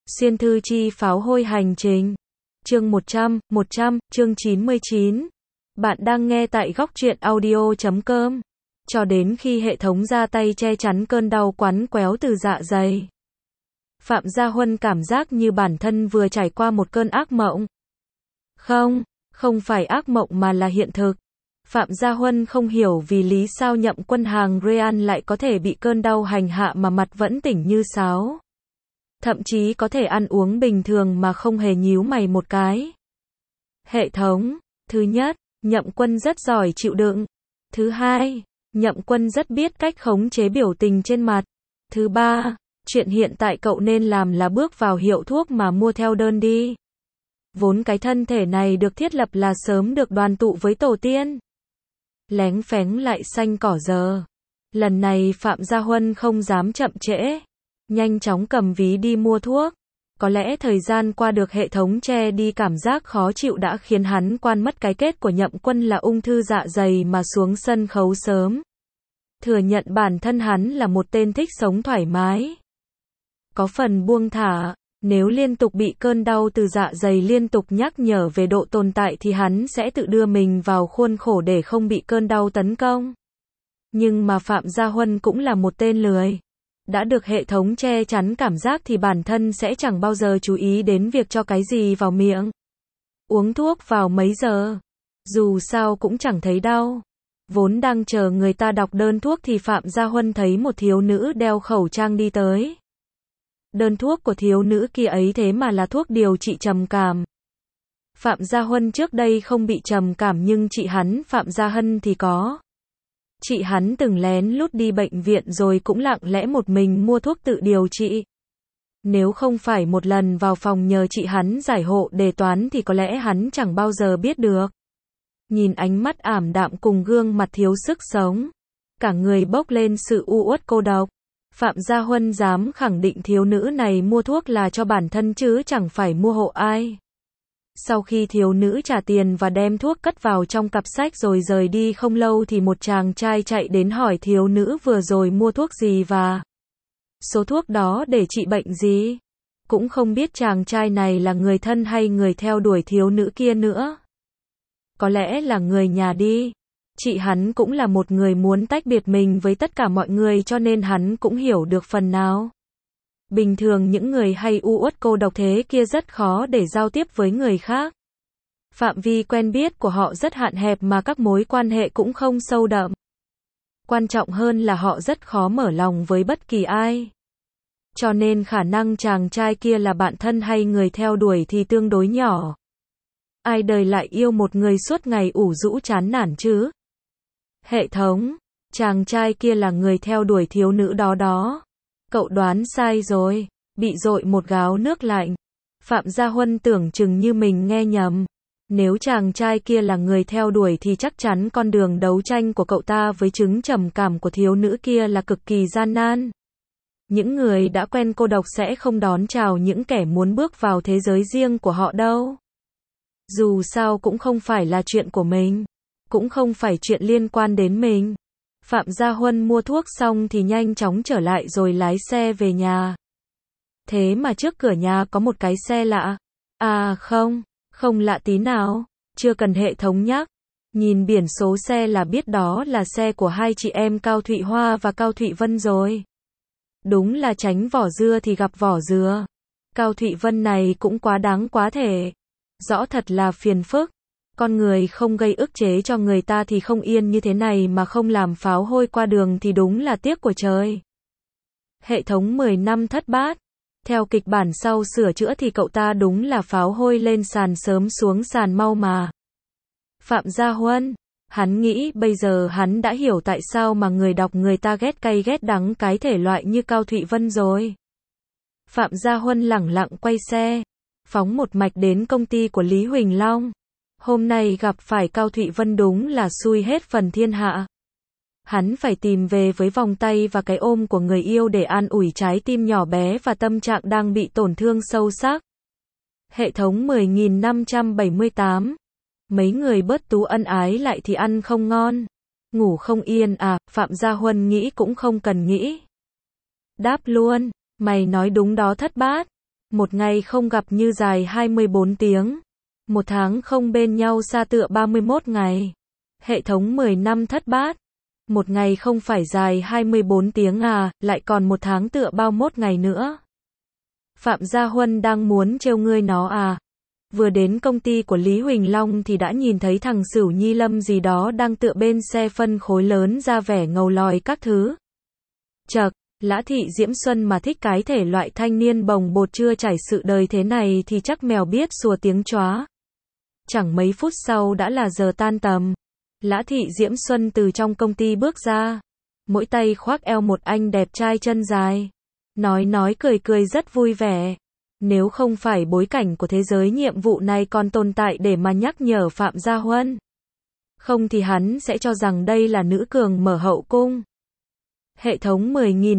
Xuyên thư chi pháo hôi hành trình. Chương 100, chương 99. Bạn đang nghe tại góc truyện audio.com. Cho đến khi hệ thống ra tay che chắn cơn đau quắn quéo từ dạ dày. Phạm Gia Huân cảm giác như bản thân vừa trải qua một cơn ác mộng. Không phải ác mộng mà là hiện thực. Phạm Gia Huân không hiểu vì lý sao Nhậm Quân hàng Real lại có thể bị cơn đau hành hạ mà mặt vẫn tỉnh như sáo. Thậm chí có thể ăn uống bình thường mà không hề nhíu mày một cái. Hệ thống. Thứ nhất, Nhậm Quân rất giỏi chịu đựng. Thứ hai, Nhậm Quân rất biết cách khống chế biểu tình trên mặt. Thứ ba, chuyện hiện tại cậu nên làm là bước vào hiệu thuốc mà mua theo đơn đi. Vốn cái thân thể này được thiết lập là sớm được đoàn tụ với tổ tiên. Léng phén lại xanh cỏ giờ. Lần này Phạm Gia Huân không dám chậm trễ. Nhanh chóng cầm ví đi mua thuốc. Có lẽ thời gian qua được hệ thống che đi cảm giác khó chịu đã khiến hắn quên mất cái kết của Nhậm Quân là ung thư dạ dày mà xuống sân khấu sớm. Thừa nhận bản thân hắn là một tên thích sống thoải mái. Có phần buông thả, nếu liên tục bị cơn đau từ dạ dày liên tục nhắc nhở về độ tồn tại thì hắn sẽ tự đưa mình vào khuôn khổ để không bị cơn đau tấn công. Nhưng mà Phạm Gia Huân cũng là một tên lười. Đã được hệ thống che chắn cảm giác thì bản thân sẽ chẳng bao giờ chú ý đến việc cho cái gì vào miệng. Uống thuốc vào mấy giờ? Dù sao cũng chẳng thấy đau. Vốn đang chờ người ta đọc đơn thuốc thì Phạm Gia Huân thấy một thiếu nữ đeo khẩu trang đi tới. Đơn thuốc của thiếu nữ kia ấy thế mà là thuốc điều trị trầm cảm. Phạm Gia Huân trước đây không bị trầm cảm nhưng chị hắn Phạm Gia Hân thì có. Chị hắn từng lén lút đi bệnh viện rồi cũng lặng lẽ một mình mua thuốc tự điều trị. Nếu không phải một lần vào phòng nhờ chị hắn giải hộ đề toán thì có lẽ hắn chẳng bao giờ biết được. Nhìn ánh mắt ảm đạm cùng gương mặt thiếu sức sống, cả người bốc lên sự u uất cô độc. Phạm Gia Huân dám khẳng định thiếu nữ này mua thuốc là cho bản thân chứ chẳng phải mua hộ ai. Sau khi thiếu nữ trả tiền và đem thuốc cất vào trong cặp sách rồi rời đi không lâu thì một chàng trai chạy đến hỏi thiếu nữ vừa rồi mua thuốc gì và số thuốc đó để trị bệnh gì. Cũng không biết chàng trai này là người thân hay người theo đuổi thiếu nữ kia nữa. Có lẽ là người nhà đi. Chị hắn cũng là một người muốn tách biệt mình với tất cả mọi người cho nên hắn cũng hiểu được phần nào. Bình thường những người hay u uất cô độc thế kia rất khó để giao tiếp với người khác. Phạm vi quen biết của họ rất hạn hẹp mà các mối quan hệ cũng không sâu đậm. Quan trọng hơn là họ rất khó mở lòng với bất kỳ ai. Cho nên khả năng chàng trai kia là bạn thân hay người theo đuổi thì tương đối nhỏ. Ai đời lại yêu một người suốt ngày ủ rũ chán nản chứ? Hệ thống, chàng trai kia là người theo đuổi thiếu nữ đó. Cậu đoán sai rồi, bị dội một gáo nước lạnh. Phạm Gia Huân tưởng chừng như mình nghe nhầm. Nếu chàng trai kia là người theo đuổi thì chắc chắn con đường đấu tranh của cậu ta với chứng trầm cảm của thiếu nữ kia là cực kỳ gian nan. Những người đã quen cô độc sẽ không đón chào những kẻ muốn bước vào thế giới riêng của họ đâu. Dù sao cũng không phải là chuyện của mình, cũng không phải chuyện liên quan đến mình. Phạm Gia Huân mua thuốc xong thì nhanh chóng trở lại rồi lái xe về nhà. Thế mà trước cửa nhà có một cái xe lạ. À không lạ tí nào. Chưa cần hệ thống nhắc. Nhìn biển số xe là biết đó là xe của hai chị em Cao Thụy Hoa và Cao Thụy Vân rồi. Đúng là tránh vỏ dưa thì gặp vỏ dừa. Cao Thụy Vân này cũng quá đáng quá thể. Rõ thật là phiền phức. Con người không gây ức chế cho người ta thì không yên như thế này mà không làm pháo hôi qua đường thì đúng là tiếc của trời. Hệ thống 10 năm thất bát. Theo kịch bản sau sửa chữa thì cậu ta đúng là pháo hôi lên sàn sớm xuống sàn mau mà. Phạm Gia Huân, hắn nghĩ bây giờ hắn đã hiểu tại sao mà người đọc người ta ghét cay ghét đắng cái thể loại như Cao Thụy Vân rồi. Phạm Gia Huân lẳng lặng quay xe, phóng một mạch đến công ty của Lý Huỳnh Long. Hôm nay gặp phải Cao Thụy Vân đúng là xui hết phần thiên hạ. Hắn phải tìm về với vòng tay và cái ôm của người yêu để an ủi trái tim nhỏ bé và tâm trạng đang bị tổn thương sâu sắc. Hệ thống 10.578. Mấy người bớt tú ân ái lại thì ăn không ngon, ngủ không yên à? Phạm Gia Huân nghĩ cũng không cần nghĩ. Đáp luôn, mày nói đúng đó thất bát. Một ngày không gặp như dài 24 tiếng. Một tháng không bên nhau xa tựa 31 ngày. Hệ thống 10 năm thất bát. Một ngày không phải dài 24 tiếng à, lại còn một tháng tựa bao mốt ngày nữa. Phạm Gia Huân đang muốn trêu ngươi nó à. Vừa đến công ty của Lý Huỳnh Long thì đã nhìn thấy thằng Sửu Nhi Lâm gì đó đang tựa bên xe phân khối lớn ra vẻ ngầu lòi các thứ. Chậc, Lã Thị Diễm Xuân mà thích cái thể loại thanh niên bồng bột chưa trải sự đời thế này thì chắc mèo biết sủa tiếng chóa. Chẳng mấy phút sau đã là giờ tan tầm. Lã Thị Diễm Xuân từ trong công ty bước ra. Mỗi tay khoác eo một anh đẹp trai chân dài. Nói cười rất vui vẻ. Nếu không phải bối cảnh của thế giới nhiệm vụ này còn tồn tại để mà nhắc nhở Phạm Gia Huân. Không thì hắn sẽ cho rằng đây là nữ cường mở hậu cung. Hệ thống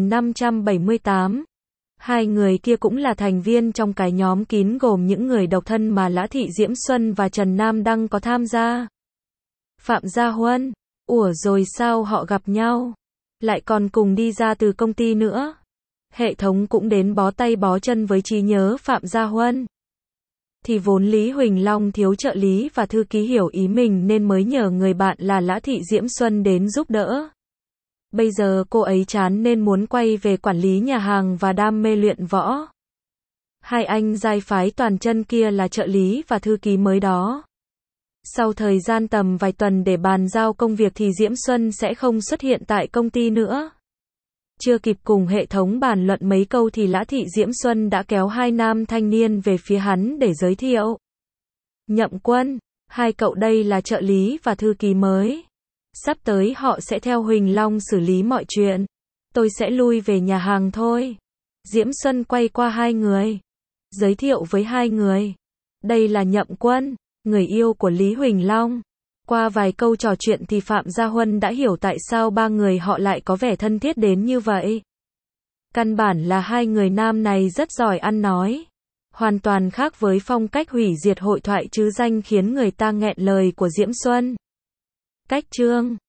10.578. Hai người kia cũng là thành viên trong cái nhóm kín gồm những người độc thân mà Lã Thị Diễm Xuân và Trần Nam Đăng có tham gia. Phạm Gia Huân, ủa rồi sao họ gặp nhau? Lại còn cùng đi ra từ công ty nữa. Hệ thống cũng đến bó tay bó chân với trí nhớ Phạm Gia Huân. Thì vốn Lý Huỳnh Long thiếu trợ lý và thư ký hiểu ý mình nên mới nhờ người bạn là Lã Thị Diễm Xuân đến giúp đỡ. Bây giờ cô ấy chán nên muốn quay về quản lý nhà hàng và đam mê luyện võ. Hai anh giai phái toàn chân kia là trợ lý và thư ký mới đó. Sau thời gian tầm vài tuần để bàn giao công việc thì Diễm Xuân sẽ không xuất hiện tại công ty nữa. Chưa kịp cùng hệ thống bàn luận mấy câu thì Lã Thị Diễm Xuân đã kéo hai nam thanh niên về phía hắn để giới thiệu. Nhậm Quân, hai cậu đây là trợ lý và thư ký mới. Sắp tới họ sẽ theo Huỳnh Long xử lý mọi chuyện. Tôi sẽ lui về nhà hàng thôi. Diễm Xuân quay qua hai người. Giới thiệu với hai người. Đây là Nhậm Quân, người yêu của Lý Huỳnh Long. Qua vài câu trò chuyện thì Phạm Gia Huân đã hiểu tại sao ba người họ lại có vẻ thân thiết đến như vậy. Căn bản là hai người nam này rất giỏi ăn nói. Hoàn toàn khác với phong cách hủy diệt hội thoại chứ danh khiến người ta nghẹn lời của Diễm Xuân. Cách chương